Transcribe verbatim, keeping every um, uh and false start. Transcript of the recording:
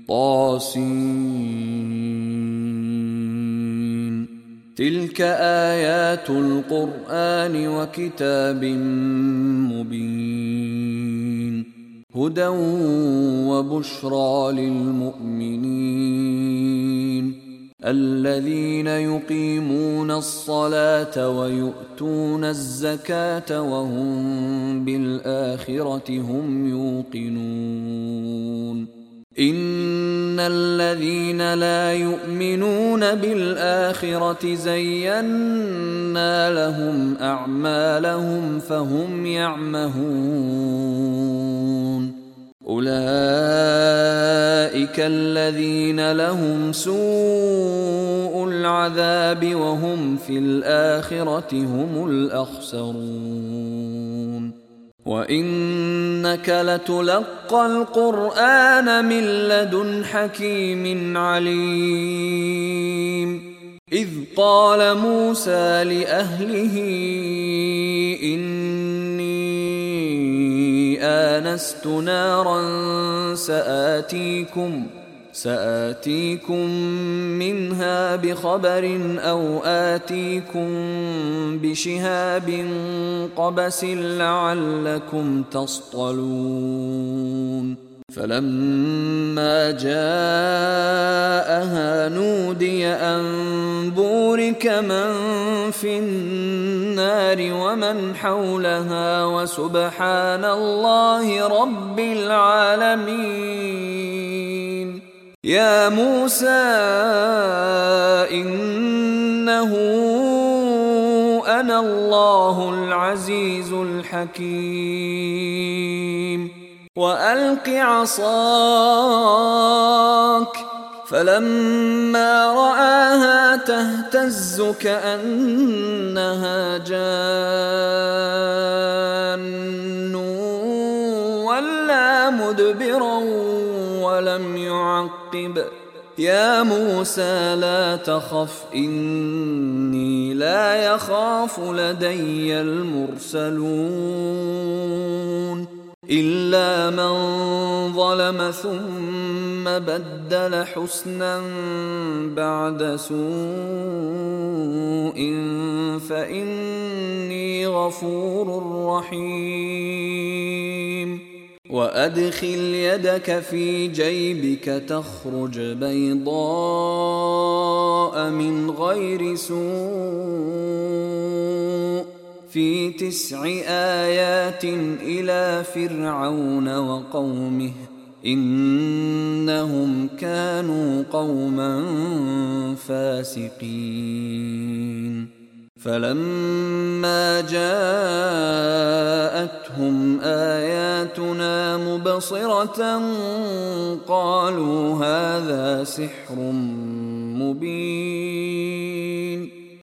طاسين. تلك آيات القرآن وكتاب مبين هدى وبشرى للمؤمنين الذين يقيمون الصلاة ويؤتون الزكاة وهم بالآخرة هم يوقنون. إن الذين لا يؤمنون بالآخرة زينا لهم أعمالهم فهم يعمهون. أولئك الذين لهم سوء العذاب وهم في الآخرة هم الأخسرون. وإنك لتلقى القرآن من لدن حكيم عليم. إذ قال موسى لأهله إني آنست نارا سآتيكم سآتيكم منها بخبر أو آتيكم بشهاب قبس لعلكم تصطلون. فلما جاءها نودي أن بورك من في النار ومن حولها وسبحان الله رب العالمين. يا موسى إنه أنا الله العزيز الحكيم. وألق عصاك فلما رآها تهتز كأنها جان ولا مدبرا ولم يعقب. يا موسى لا تخف إني لا يخاف لدي المرسلون. إلا من ظلم ثم بدل حسنا بعد سوء فإني غفور رحيم. وأدخل يدك في جيبك تخرج بيضاء من غير سوء في تسع آيات إلى فرعون وقومه إنهم كانوا قوما فاسقين. فلما جاءتهم آياتنا مبصرة قالوا هذا سحر مبين.